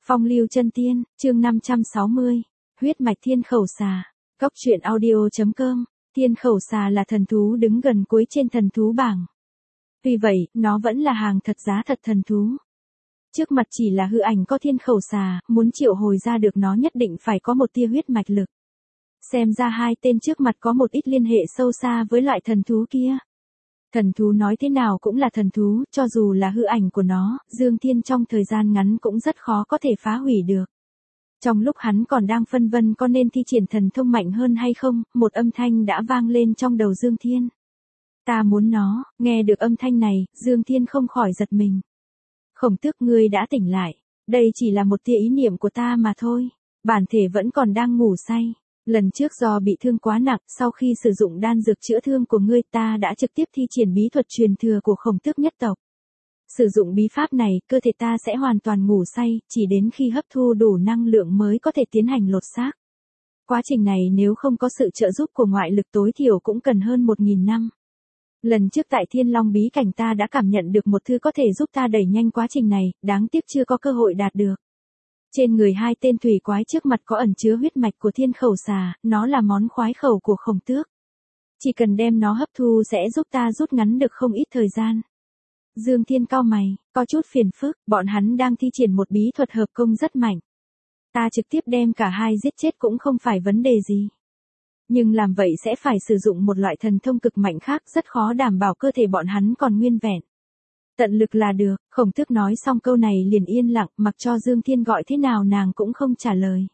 Phong lưu chân tiên, chương 560. Huyết mạch thiên khẩu xà. Cóc truyện audio.com. Thiên khẩu xà là thần thú đứng gần cuối trên thần thú bảng. Tuy vậy, nó vẫn là hàng thật giá thật thần thú. Trước mặt chỉ là hư ảnh có thiên khẩu xà, muốn triệu hồi ra được nó nhất định phải có một tia huyết mạch lực. Xem ra hai tên trước mặt có một ít liên hệ sâu xa với loại thần thú kia. Thần thú nói thế nào cũng là thần thú, cho dù là hư ảnh của nó, Dương Thiên trong thời gian ngắn cũng rất khó có thể phá hủy được. Trong lúc hắn còn đang phân vân có nên thi triển thần thông mạnh hơn hay không, một âm thanh đã vang lên trong đầu Dương Thiên. Ta muốn nó. Nghe được âm thanh này, Dương Thiên không khỏi giật mình. Khổng Tước, ngươi đã tỉnh lại. Đây chỉ là một tia ý niệm của ta mà thôi. Bản thể vẫn còn đang ngủ say. Lần trước do bị thương quá nặng, sau khi sử dụng đan dược chữa thương của ngươi, ta đã trực tiếp thi triển bí thuật truyền thừa của Khổng Tước nhất tộc. Sử dụng bí pháp này, cơ thể ta sẽ hoàn toàn ngủ say, chỉ đến khi hấp thu đủ năng lượng mới có thể tiến hành lột xác. Quá trình này nếu không có sự trợ giúp của ngoại lực tối thiểu cũng cần hơn 1000 năm. Lần trước tại Thiên Long bí cảnh ta đã cảm nhận được một thứ có thể giúp ta đẩy nhanh quá trình này, đáng tiếc chưa có cơ hội đạt được. Trên người hai tên thủy quái trước mặt có ẩn chứa huyết mạch của thiên khẩu xà, nó là món khoái khẩu của Khổng Tước. Chỉ cần đem nó hấp thu sẽ giúp ta rút ngắn được không ít thời gian. Dương Thiên cau mày, có chút phiền phức, bọn hắn đang thi triển một bí thuật hợp công rất mạnh. Ta trực tiếp đem cả hai giết chết cũng không phải vấn đề gì. Nhưng làm vậy sẽ phải sử dụng một loại thần thông cực mạnh khác, rất khó đảm bảo cơ thể bọn hắn còn nguyên vẹn. Tận lực là được. Khổng Tước nói xong câu này liền yên lặng, mặc cho Dương Thiên gọi thế nào nàng cũng không trả lời.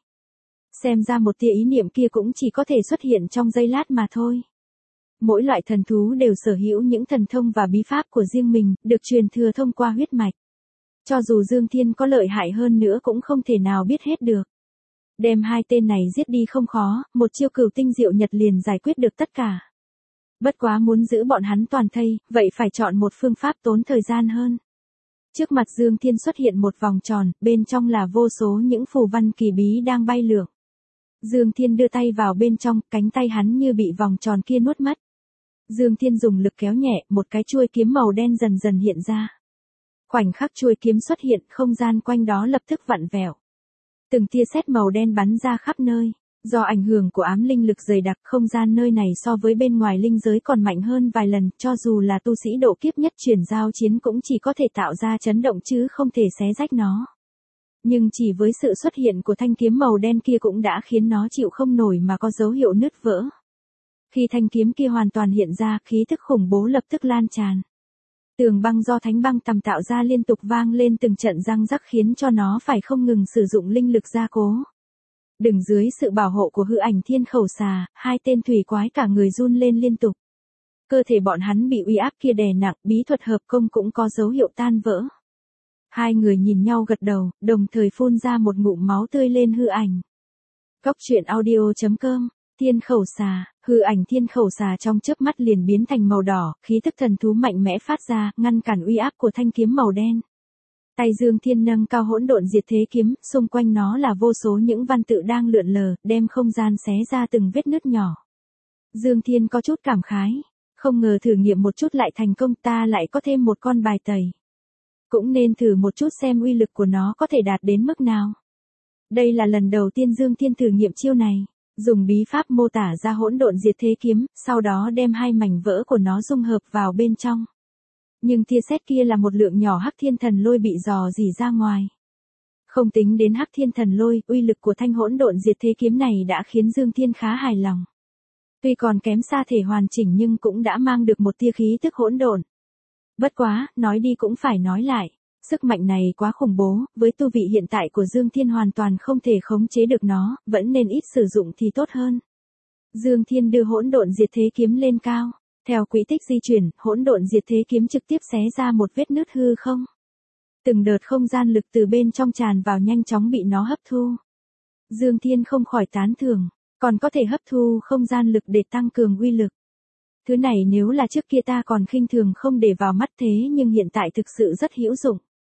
Xem ra một tia ý niệm kia cũng chỉ có thể xuất hiện trong giây lát mà thôi. Mỗi loại thần thú đều sở hữu những thần thông và bí pháp của riêng mình, được truyền thừa thông qua huyết mạch. Cho dù Dương Thiên có lợi hại hơn nữa cũng không thể nào biết hết được. Đem hai tên này giết đi không khó, một chiêu cửu tinh diệu nhật liền giải quyết được tất cả. Bất quá muốn giữ bọn hắn toàn thây, vậy phải chọn một phương pháp tốn thời gian hơn. Trước mặt Dương Thiên xuất hiện một vòng tròn, bên trong là vô số những phù văn kỳ bí đang bay lượn. Dương Thiên đưa tay vào bên trong, cánh tay hắn như bị vòng tròn kia nuốt mất. Dương Thiên dùng lực kéo nhẹ, một cái chuôi kiếm màu đen dần dần hiện ra. Khoảnh khắc chuôi kiếm xuất hiện, không gian quanh đó lập tức vặn vẹo. Từng tia sét màu đen bắn ra khắp nơi. Do ảnh hưởng của ám linh lực dày đặc, không gian nơi này so với bên ngoài linh giới còn mạnh hơn vài lần, cho dù là tu sĩ độ kiếp nhất chuyển giao chiến cũng chỉ có thể tạo ra chấn động chứ không thể xé rách nó. Nhưng chỉ với sự xuất hiện của thanh kiếm màu đen kia cũng đã khiến nó chịu không nổi mà có dấu hiệu nứt vỡ. Khi thanh kiếm kia hoàn toàn hiện ra, khí tức khủng bố lập tức lan tràn. Tường băng do thánh băng tầm tạo ra liên tục vang lên từng trận răng rắc khiến cho nó phải không ngừng sử dụng linh lực gia cố. Đứng dưới sự bảo hộ của hư ảnh thiên khẩu xà, hai tên thủy quái cả người run lên liên tục. Cơ thể bọn hắn bị uy áp kia đè nặng, bí thuật hợp công cũng có dấu hiệu tan vỡ. Hai người nhìn nhau gật đầu, đồng thời phun ra một ngụm máu tươi lên hư ảnh. Cóc truyện audio.com. Thiên khẩu xà. Hư ảnh thiên khẩu xà trong chớp mắt liền biến thành màu đỏ, khí tức thần thú mạnh mẽ phát ra, ngăn cản uy áp của thanh kiếm màu đen. Tay Dương Thiên nâng cao hỗn độn diệt thế kiếm, xung quanh nó là vô số những văn tự đang lượn lờ, đem không gian xé ra từng vết nứt nhỏ. Dương Thiên có chút cảm khái, không ngờ thử nghiệm một chút lại thành công, ta lại có thêm một con bài tẩy. Cũng nên thử một chút xem uy lực của nó có thể đạt đến mức nào. Đây là lần đầu tiên Dương Thiên thử nghiệm chiêu này, dùng bí pháp mô tả ra hỗn độn diệt thế kiếm, sau đó đem hai mảnh vỡ của nó dung hợp vào bên trong. Nhưng tia sét kia là một lượng nhỏ hắc thiên thần lôi bị dò dỉ ra ngoài. Không tính đến hắc thiên thần lôi, uy lực của thanh hỗn độn diệt thế kiếm này đã khiến Dương Thiên khá hài lòng. Tuy còn kém xa thể hoàn chỉnh nhưng cũng đã mang được một tia khí tức hỗn độn. Bất quá, nói đi cũng phải nói lại, sức mạnh này quá khủng bố, với tu vị hiện tại của Dương Thiên hoàn toàn không thể khống chế được nó, vẫn nên ít sử dụng thì tốt hơn. Dương Thiên đưa hỗn độn diệt thế kiếm lên cao. Theo quỹ tích di chuyển, hỗn độn diệt thế kiếm trực tiếp xé ra một vết nứt hư không. Từng đợt không gian lực từ bên trong tràn vào nhanh chóng bị nó hấp thu. Dương Thiên không khỏi tán thưởng, còn có thể hấp thu không gian lực để tăng cường uy lực. Thứ này nếu là trước kia ta còn khinh thường không để vào mắt thế nhưng hiện tại thực sự rất hữu dụng.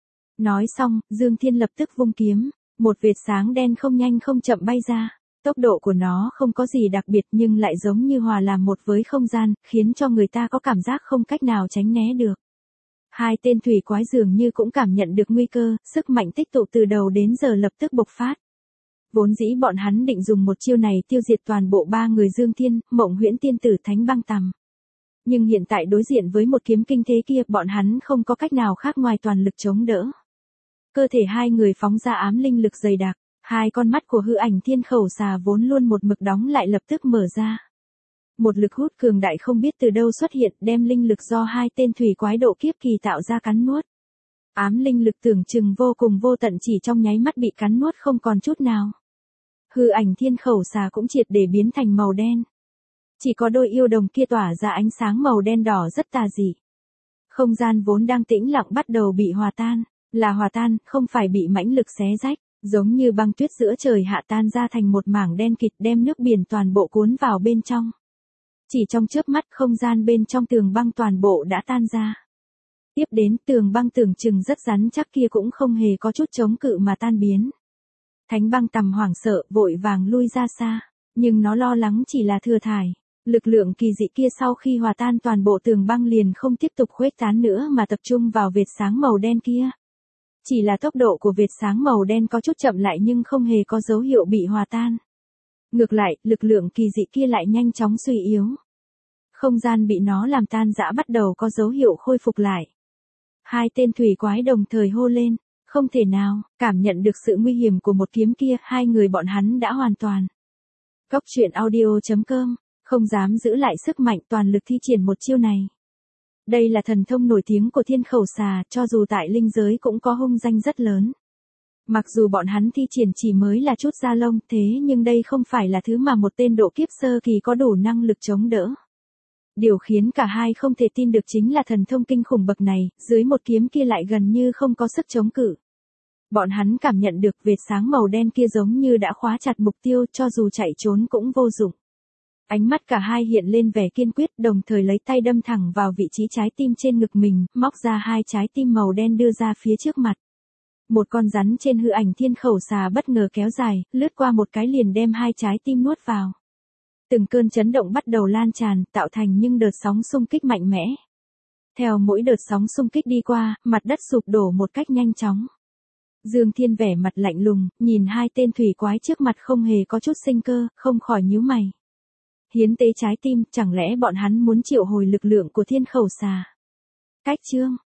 Nói xong, Dương Thiên lập tức vung kiếm, một vệt sáng đen không nhanh không chậm bay ra. Tốc độ của nó không có gì đặc biệt nhưng lại giống như hòa làm một với không gian, khiến cho người ta có cảm giác không cách nào tránh né được. Hai tên thủy quái dường như cũng cảm nhận được nguy cơ, sức mạnh tích tụ từ đầu đến giờ lập tức bộc phát. Vốn dĩ bọn hắn định dùng một chiêu này tiêu diệt toàn bộ ba người Dương Thiên, Mộng Huyễn Tiên Tử Thánh Băng Tằm. Nhưng hiện tại đối diện với một kiếm kinh thế kia, bọn hắn không có cách nào khác ngoài toàn lực chống đỡ. Cơ thể hai người phóng ra ám linh lực dày đặc, hai con mắt của hư ảnh thiên khẩu xà vốn luôn một mực đóng lại lập tức mở ra. Một lực hút cường đại không biết từ đâu xuất hiện, đem linh lực do hai tên thủy quái độ kiếp kỳ tạo ra cắn nuốt. Ám linh lực tưởng chừng vô cùng vô tận chỉ trong nháy mắt bị cắn nuốt không còn chút nào. Hư ảnh thiên khẩu xà cũng triệt để biến thành màu đen. Chỉ có đôi yêu đồng kia tỏa ra ánh sáng màu đen đỏ rất tà dị. Không gian vốn đang tĩnh lặng bắt đầu bị hòa tan, là hòa tan, không phải bị mãnh lực xé rách, giống như băng tuyết giữa trời hạ tan ra thành một mảng đen kịt đem nước biển toàn bộ cuốn vào bên trong. Chỉ trong chớp mắt không gian bên trong tường băng toàn bộ đã tan ra. Tiếp đến tường băng tưởng chừng rất rắn chắc kia cũng không hề có chút chống cự mà tan biến. Thánh Băng Tằm hoảng sợ vội vàng lui ra xa, nhưng nó lo lắng chỉ là thừa thải. Lực lượng kỳ dị kia sau khi hòa tan toàn bộ tường băng liền không tiếp tục khuếch tán nữa mà tập trung vào vệt sáng màu đen kia. Chỉ là tốc độ của vệt sáng màu đen có chút chậm lại nhưng không hề có dấu hiệu bị hòa tan. Ngược lại, lực lượng kỳ dị kia lại nhanh chóng suy yếu. Không gian bị nó làm tan rã bắt đầu có dấu hiệu khôi phục lại. Hai tên thủy quái đồng thời hô lên, không thể nào, cảm nhận được sự nguy hiểm của một kiếm kia, hai người bọn hắn đã hoàn toàn. Góc truyện audio.com, không dám giữ lại sức mạnh toàn lực thi triển một chiêu này. Đây là thần thông nổi tiếng của thiên khẩu xà, cho dù tại linh giới cũng có hung danh rất lớn. Mặc dù bọn hắn thi triển chỉ mới là chút da lông thế nhưng đây không phải là thứ mà một tên độ kiếp sơ kỳ có đủ năng lực chống đỡ. Điều khiến cả hai không thể tin được chính là thần thông kinh khủng bậc này, dưới một kiếm kia lại gần như không có sức chống cự. Bọn hắn cảm nhận được vệt sáng màu đen kia giống như đã khóa chặt mục tiêu cho dù chạy trốn cũng vô dụng. Ánh mắt cả hai hiện lên vẻ kiên quyết đồng thời lấy tay đâm thẳng vào vị trí trái tim trên ngực mình, móc ra hai trái tim màu đen đưa ra phía trước mặt. Một con rắn trên hư ảnh thiên khẩu xà bất ngờ kéo dài, lướt qua một cái liền đem hai trái tim nuốt vào. Từng cơn chấn động bắt đầu lan tràn, tạo thành những đợt sóng xung kích mạnh mẽ. Theo mỗi đợt sóng xung kích đi qua, mặt đất sụp đổ một cách nhanh chóng. Dương Thiên vẻ mặt lạnh lùng, nhìn hai tên thủy quái trước mặt không hề có chút sinh cơ, không khỏi nhíu mày. Hiến tế trái tim, chẳng lẽ bọn hắn muốn triệu hồi lực lượng của thiên khẩu xà? Cách chương